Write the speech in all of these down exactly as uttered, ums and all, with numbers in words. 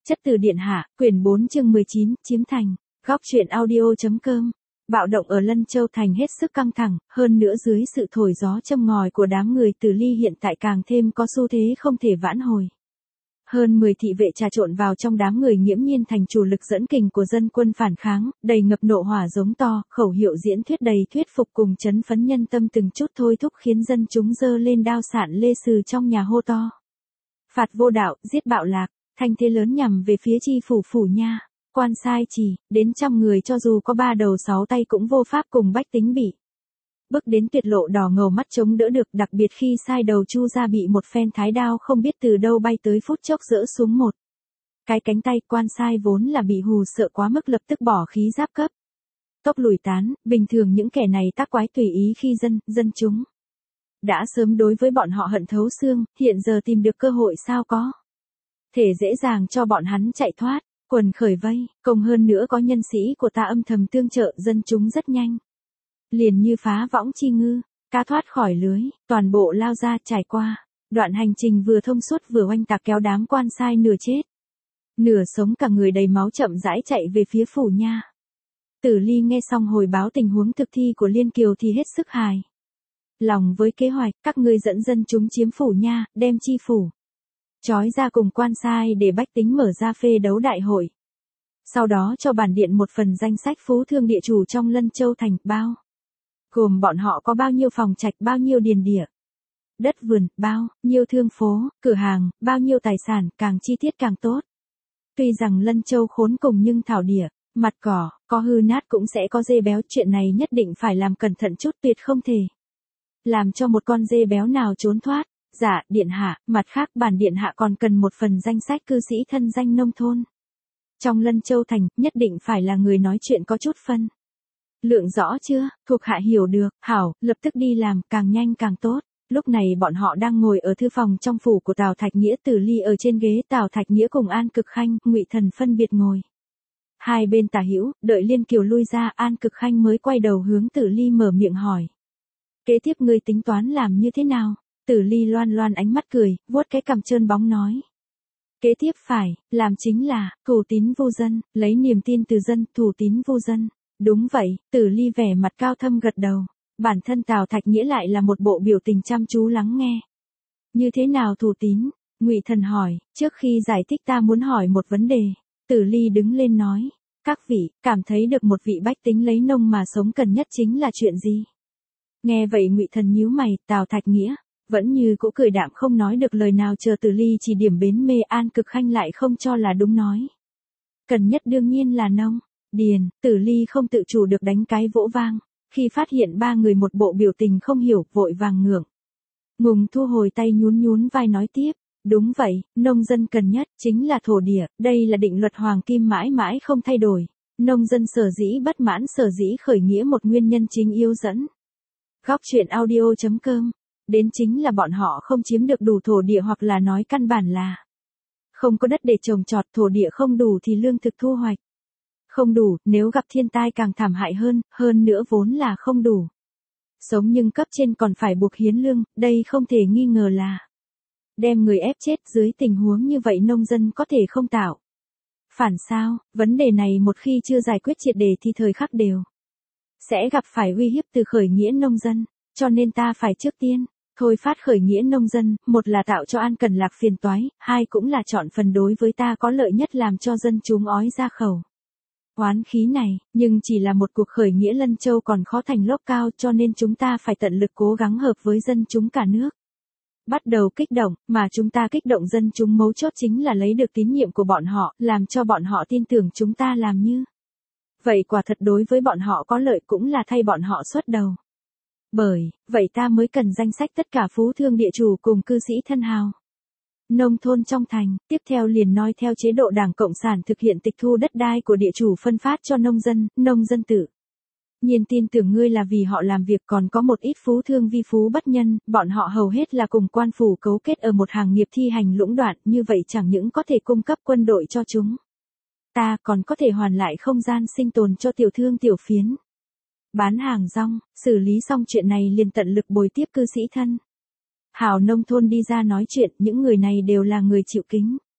Chất từ điện hạ, quyển bốn chương mười chín, chiếm thành. Góc truyện audio.com. Bạo động ở Lân Châu Thành hết sức căng thẳng, hơn nữa dưới sự thổi gió châm ngòi của đám người Từ Ly hiện tại càng thêm có xu thế không thể vãn hồi. Hơn mười thị vệ trà trộn vào trong đám người nghiễm nhiên thành chủ lực dẫn kình của dân quân phản kháng, đầy ngập nộ hỏa giống to, khẩu hiệu diễn thuyết đầy thuyết phục cùng chấn phấn nhân tâm từng chút thôi thúc khiến dân chúng dơ lên đao sạn lê sừ trong nhà hô to. Phạt vô đạo, giết bạo lạc, thanh thế lớn nhằm về phía chi phủ phủ nha. Quan sai chỉ, đến trăm người cho dù có ba đầu sáu tay cũng vô pháp cùng bách tính bị. Bước đến tuyệt lộ đỏ ngầu mắt chống đỡ được, đặc biệt khi sai đầu Chu ra bị một phen thái đao không biết từ đâu bay tới phút chốc rỡ xuống một. Cái cánh tay. Quan sai vốn là bị hù sợ quá mức lập tức bỏ khí giáp cấp. Tốc lùi tán, bình thường những kẻ này tác quái tùy ý khi dân, dân chúng. Đã sớm đối với bọn họ hận thấu xương, hiện giờ tìm được cơ hội sao có. Thể dễ dàng cho bọn hắn chạy thoát. Quần khởi vây, cùng hơn nữa có nhân sĩ của ta âm thầm tương trợ, dân chúng rất nhanh. Liền như phá võng chi ngư, cá thoát khỏi lưới, toàn bộ lao ra trải qua. Đoạn hành trình vừa thông suốt vừa oanh tạc kéo đám quan sai nửa chết. Nửa sống cả người đầy máu chậm rãi chạy về phía phủ nha. Tử Ly nghe xong hồi báo tình huống thực thi của Liên Kiều thì hết sức hài lòng với kế hoạch, các ngươi dẫn dân chúng chiếm phủ nha, đem chi phủ trói ra cùng quan sai để bách tính mở ra phê đấu đại hội. Sau đó cho bản điện một phần danh sách phú thương địa chủ trong Lân Châu Thành, bao gồm bọn họ có bao nhiêu phòng trạch, bao nhiêu điền địa, đất vườn, bao nhiêu thương phố, cửa hàng, bao nhiêu tài sản, càng chi tiết càng tốt. Tuy rằng Lân Châu khốn cùng nhưng thảo địa, mặt cỏ, có hư nát cũng sẽ có dê béo, chuyện này nhất định phải làm cẩn thận chút, tuyệt không thể làm cho một con dê béo nào trốn thoát. Dạ, điện hạ, mặt khác bản điện hạ còn cần một phần danh sách cư sĩ thân danh nông thôn. Trong Lân Châu Thành, nhất định phải là người nói chuyện có chút phân lượng rõ chưa, thuộc hạ hiểu được, hảo, lập tức đi làm, càng nhanh càng tốt. Lúc này bọn họ đang ngồi ở thư phòng trong phủ của Tào Thạch Nghĩa, Tử Ly ở trên ghế, Tào Thạch Nghĩa cùng An Cực Khanh, Ngụy Thần phân biệt ngồi hai bên tả hữu, đợi Liên Kiều lui ra, An Cực Khanh mới quay đầu hướng Tử Ly mở miệng hỏi. Kế tiếp ngươi tính toán làm như thế nào? Tử Ly loan loan ánh mắt cười, vuốt cái cằm trơn bóng nói. Kế tiếp phải, làm chính là, thủ tín vu dân, lấy niềm tin từ dân, thủ tín vu dân. Đúng vậy, Tử Ly vẻ mặt cao thâm gật đầu. Bản thân Tào Thạch Nghĩa lại là một bộ biểu tình chăm chú lắng nghe. Như thế nào thủ tín? Ngụy Thần hỏi, trước khi giải thích ta muốn hỏi một vấn đề. Tử Ly đứng lên nói, các vị, cảm thấy được một vị bách tính lấy nông mà sống cần nhất chính là chuyện gì? Nghe vậy Ngụy Thần nhíu mày, Tào Thạch Nghĩa vẫn như cũ cười đạm không nói được lời nào, chờ Tử Ly chỉ điểm bến mê. An Cực Khanh lại không cho là đúng nói. Cần nhất đương nhiên là nông, điền. Tử Ly không tự chủ được đánh cái vỗ vang, khi phát hiện ba người một bộ biểu tình không hiểu, vội vàng ngượng ngùng thu hồi tay, nhún nhún vai nói tiếp. Đúng vậy, nông dân cần nhất chính là thổ địa, đây là định luật hoàng kim mãi mãi không thay đổi. Nông dân sở dĩ bất mãn, sở dĩ khởi nghĩa, một nguyên nhân chính yếu dẫn. Góc truyện audio.com. Đến chính là bọn họ không chiếm được đủ thổ địa, hoặc là nói căn bản là không có đất để trồng trọt, thổ địa không đủ thì lương thực thu hoạch không đủ, nếu gặp thiên tai càng thảm hại hơn, hơn nữa vốn là không đủ sống nhưng cấp trên còn phải buộc hiến lương, đây không thể nghi ngờ là đem người ép chết. Dưới tình huống như vậy nông dân có thể không tạo phản sao? Vấn đề này một khi chưa giải quyết triệt để thì thời khắc đều sẽ gặp phải uy hiếp từ khởi nghĩa nông dân, cho nên ta phải trước tiên thôi phát khởi nghĩa nông dân, một là tạo cho An Cần Lạc phiền toái, hai cũng là chọn phần đối với ta có lợi nhất làm cho dân chúng ói ra khẩu oán khí này. Nhưng chỉ là một cuộc khởi nghĩa Lân Châu còn khó thành lốc cao, cho nên chúng ta phải tận lực cố gắng hợp với dân chúng cả nước. Bắt đầu kích động, mà chúng ta kích động dân chúng mấu chốt chính là lấy được tín nhiệm của bọn họ, làm cho bọn họ tin tưởng chúng ta làm như vậy quả thật đối với bọn họ có lợi, cũng là thay bọn họ xuất đầu. Bởi vậy ta mới cần danh sách tất cả phú thương địa chủ cùng cư sĩ thân hào nông thôn trong thành. Tiếp theo liền nói theo chế độ Đảng Cộng sản thực hiện tịch thu đất đai của địa chủ phân phát cho nông dân, nông dân tự nhiên tin tưởng ngươi là vì họ làm việc. Còn có một ít phú thương vi phú bất nhân, bọn họ hầu hết là cùng quan phủ cấu kết ở một hàng nghiệp thi hành lũng đoạn, như vậy chẳng những có thể cung cấp quân đội cho chúng ta, còn có thể hoàn lại không gian sinh tồn cho tiểu thương tiểu phiến bán hàng rong. Xử lý xong chuyện này liền tận lực bồi tiếp cư sĩ thân hào nông thôn đi ra nói chuyện, những người này đều là người chịu kính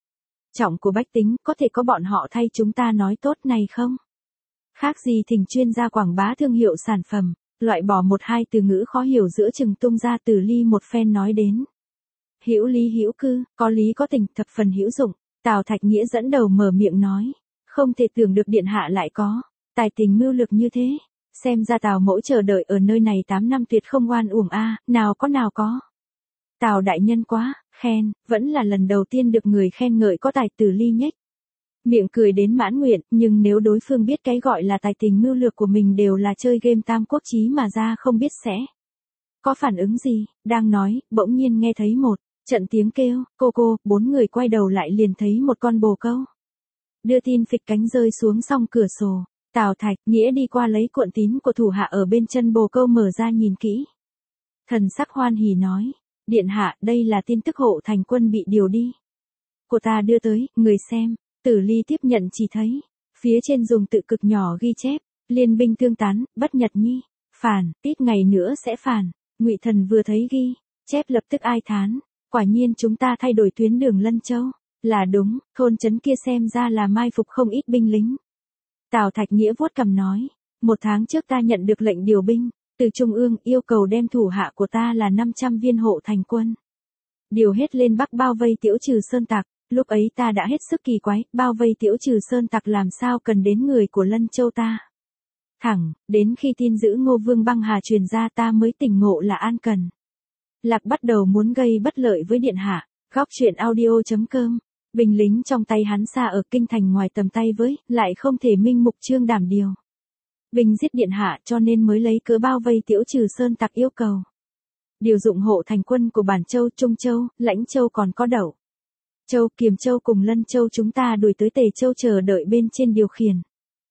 Trọng của bách tính, có thể có bọn họ thay chúng ta nói tốt này không? Khác gì thỉnh chuyên gia quảng bá thương hiệu sản phẩm, loại bỏ một hai từ ngữ khó hiểu giữa chừng tung ra Từ Ly một phen nói đến. Hữu lý hữu cư, có lý có tình, thập phần hữu dụng. Tào Thạch Nghĩa dẫn đầu mở miệng nói, không thể tưởng được điện hạ lại có tài tình mưu lược như thế. Xem ra Tào mẫu chờ đợi ở nơi này tám năm tuyệt không oan uổng a, nào có nào có. Tào đại nhân quá, khen, vẫn là lần đầu tiên được người khen ngợi có tài. Từ Ly nhếch miệng cười đến mãn nguyện, nhưng nếu đối phương biết cái gọi là tài tình mưu lược của mình đều là chơi game tam quốc chí mà ra không biết sẽ có phản ứng gì. Đang nói, bỗng nhiên nghe thấy một trận tiếng kêu, cô cô, bốn người quay đầu lại liền thấy một con bồ câu đưa tin phịch cánh rơi xuống song cửa sổ. Tào Thạch Nghĩa đi qua lấy cuộn tín của thủ hạ ở bên chân bồ câu mở ra nhìn kỹ. Thần sắc hoan hỉ nói, điện hạ, đây là tin tức hộ thành quân bị điều đi. Của ta đưa tới, người xem. Tử Ly tiếp nhận chỉ thấy, phía trên dùng tự cực nhỏ ghi chép, liên binh thương tán, bất nhật nhi, phản, ít ngày nữa sẽ phản. Ngụy Thần vừa thấy ghi chép lập tức ai thán, quả nhiên chúng ta thay đổi tuyến đường Lân Châu, là đúng, thôn trấn kia xem ra là mai phục không ít binh lính. Tào Thạch Nghĩa vuốt cằm nói, một tháng trước ta nhận được lệnh điều binh từ trung ương, yêu cầu đem thủ hạ của ta là năm trăm viên hộ thành quân điều hết lên Bắc bao vây Tiễu Trừ Sơn Tặc. Lúc ấy ta đã hết sức kỳ quái, bao vây Tiễu Trừ Sơn Tặc làm sao cần đến người của Lân Châu ta. Thẳng, đến khi tin giữ Ngô Vương băng hà truyền ra ta mới tỉnh ngộ là An Cần Lạc bắt đầu muốn gây bất lợi với điện hạ. Góc truyện audio chấm com. Binh lính trong tay hắn xa ở kinh thành ngoài tầm tay với, lại không thể minh mục trương đảm điều binh giết điện hạ, cho nên mới lấy cớ bao vây Tiễu Trừ Sơn Tặc, yêu cầu điều dụng hộ thành quân của Bản Châu, Trung Châu, Lãnh Châu còn có Đậu Châu, Kiềm Châu cùng Lân Châu chúng ta đuổi tới Tề Châu chờ đợi bên trên điều khiển.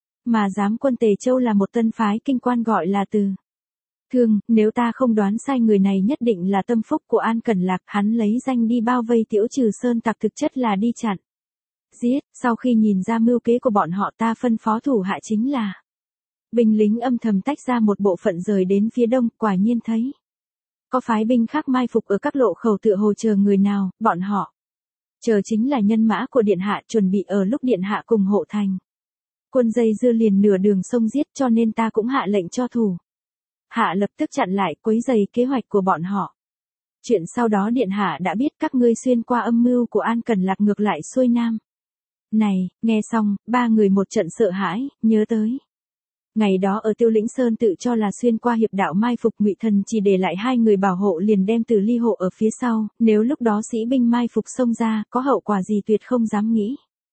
Mà giám quân Tề Châu là một tân phái kinh quan gọi là Từ Thương, nếu ta không đoán sai người này nhất định là tâm phúc của An Cẩn Lạc, hắn lấy danh đi bao vây Tiễu Trừ Sơn Tặc thực chất là đi chặn giết. Sau khi nhìn ra mưu kế của bọn họ, ta phân phó thủ hạ chính là binh lính âm thầm tách ra một bộ phận rời đến phía đông, quả nhiên thấy có phái binh khác mai phục ở các lộ khẩu tựa hồ chờ người nào, bọn họ chờ chính là nhân mã của điện hạ, chuẩn bị ở lúc điện hạ cùng hộ thành quân dây dưa liền nửa đường sông giết, cho nên ta cũng hạ lệnh cho thủ hạ lập tức chặn lại, quấy rầy kế hoạch của bọn họ. Chuyện sau đó điện hạ đã biết, các ngươi xuyên qua âm mưu của An Cần Lạc ngược lại xuôi nam. Này, nghe xong, ba người một trận sợ hãi, nhớ tới ngày đó ở Tiêu Lĩnh Sơn tự cho là xuyên qua hiệp đạo mai phục, Ngụy Thần chỉ để lại hai người bảo hộ liền đem Từ Ly hộ ở phía sau, nếu lúc đó sĩ binh mai phục xông ra, có hậu quả gì tuyệt không dám nghĩ.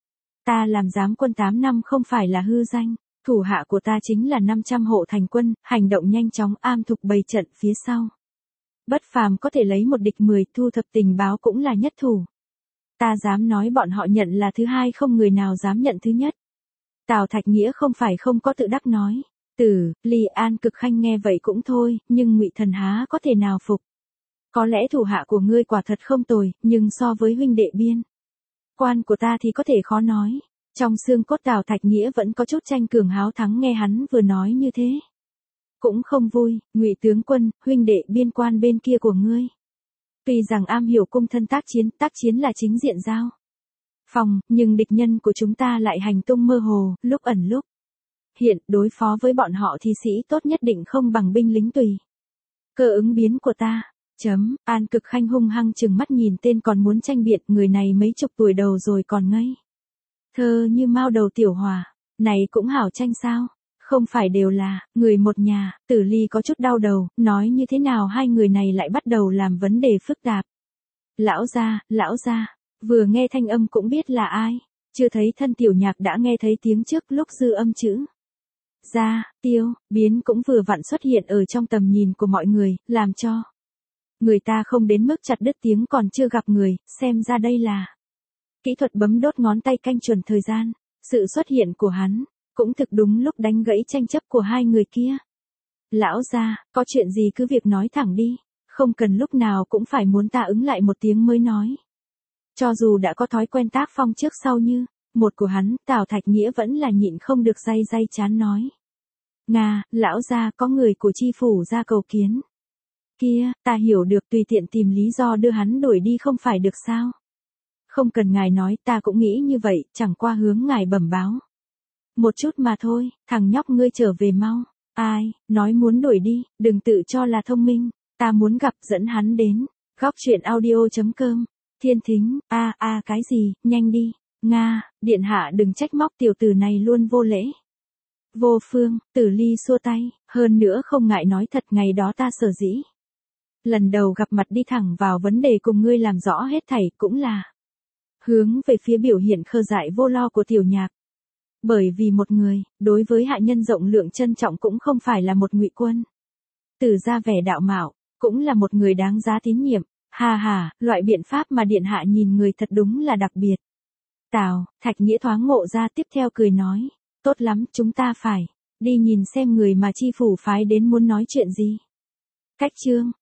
Ta làm giám quân tám năm không phải là hư danh, thủ hạ của ta chính là năm trăm hộ thành quân, hành động nhanh chóng, am thục bày trận phía sau. Bất phàm có thể lấy một địch mười, thu thập tình báo cũng là nhất thủ. Ta dám nói bọn họ nhận là thứ hai, không người nào dám nhận thứ nhất. Tào Thạch Nghĩa không phải không có tự đắc nói. Tử, Ly An Cực Khanh nghe vậy cũng thôi, nhưng Ngụy Thần há có thể nào phục. Có lẽ thủ hạ của ngươi quả thật không tồi, nhưng so với huynh đệ biên quan của ta thì có thể khó nói. Trong xương cốt Tào Thạch Nghĩa vẫn có chút tranh cường háo thắng, nghe hắn vừa nói như thế cũng không vui. Ngụy tướng quân, huynh đệ biên quan bên kia của ngươi tuy rằng am hiểu cung thân tác chiến, tác chiến là chính diện giao phòng, nhưng địch nhân của chúng ta lại hành tung mơ hồ, lúc ẩn lúc hiện, đối phó với bọn họ thì sĩ tốt nhất định không bằng binh lính tùy cơ ứng biến của ta. Chấm, An Cực Khanh hung hăng chừng mắt nhìn tên còn muốn tranh biện, người này mấy chục tuổi đầu rồi còn ngây thơ như mao đầu tiểu hòa, này cũng hảo tranh sao? Không phải đều là người một nhà. Tử Ly có chút đau đầu, nói như thế nào hai người này lại bắt đầu làm vấn đề phức tạp. Lão gia, lão gia, vừa nghe thanh âm cũng biết là ai, chưa thấy thân tiểu nhạc đã nghe thấy tiếng trước, lúc dư âm chữ gia, tiêu, biến cũng vừa vặn xuất hiện ở trong tầm nhìn của mọi người, làm cho người ta không đến mức chặt đứt tiếng còn chưa gặp người, xem ra đây là kỹ thuật bấm đốt ngón tay canh chuẩn thời gian. Sự xuất hiện của hắn cũng thực đúng lúc đánh gãy tranh chấp của hai người kia. Lão gia, có chuyện gì cứ việc nói thẳng đi, không cần lúc nào cũng phải muốn ta ứng lại một tiếng mới nói. Cho dù đã có thói quen tác phong trước sau như một của hắn, Tào Thạch Nghĩa vẫn là nhịn không được day day chán nói. Nga, lão gia, có người của chi phủ ra cầu kiến. Kia, ta hiểu được, tùy tiện tìm lý do đưa hắn đuổi đi không phải được sao? Không cần ngài nói, ta cũng nghĩ như vậy, chẳng qua hướng ngài bẩm báo. Một chút mà thôi, thằng nhóc ngươi trở về mau. Ai, nói muốn đuổi đi, đừng tự cho là thông minh, ta muốn gặp, dẫn hắn đến. Góc truyện audio.com. Thiên Thính, a a cái gì, nhanh đi. Nga, điện hạ đừng trách móc tiểu tử này luôn vô lễ. Vô phương, Tử Ly xua tay, hơn nữa không ngại nói thật, ngày đó ta sở dĩ. Lần đầu gặp mặt đi thẳng vào vấn đề cùng ngươi làm rõ hết thảy, cũng là hướng về phía biểu hiện khờ dại vô lo của tiểu nhạc. Bởi vì một người, đối với hạ nhân rộng lượng trân trọng cũng không phải là một ngụy quân. Từ ra vẻ đạo mạo, cũng là một người đáng giá tín nhiệm. Hà hà, loại biện pháp mà điện hạ nhìn người thật đúng là đặc biệt. Tào, Thạch Nghĩa thoáng ngộ ra, tiếp theo cười nói, tốt lắm, chúng ta phải đi nhìn xem người mà chi phủ phái đến muốn nói chuyện gì. Cách chương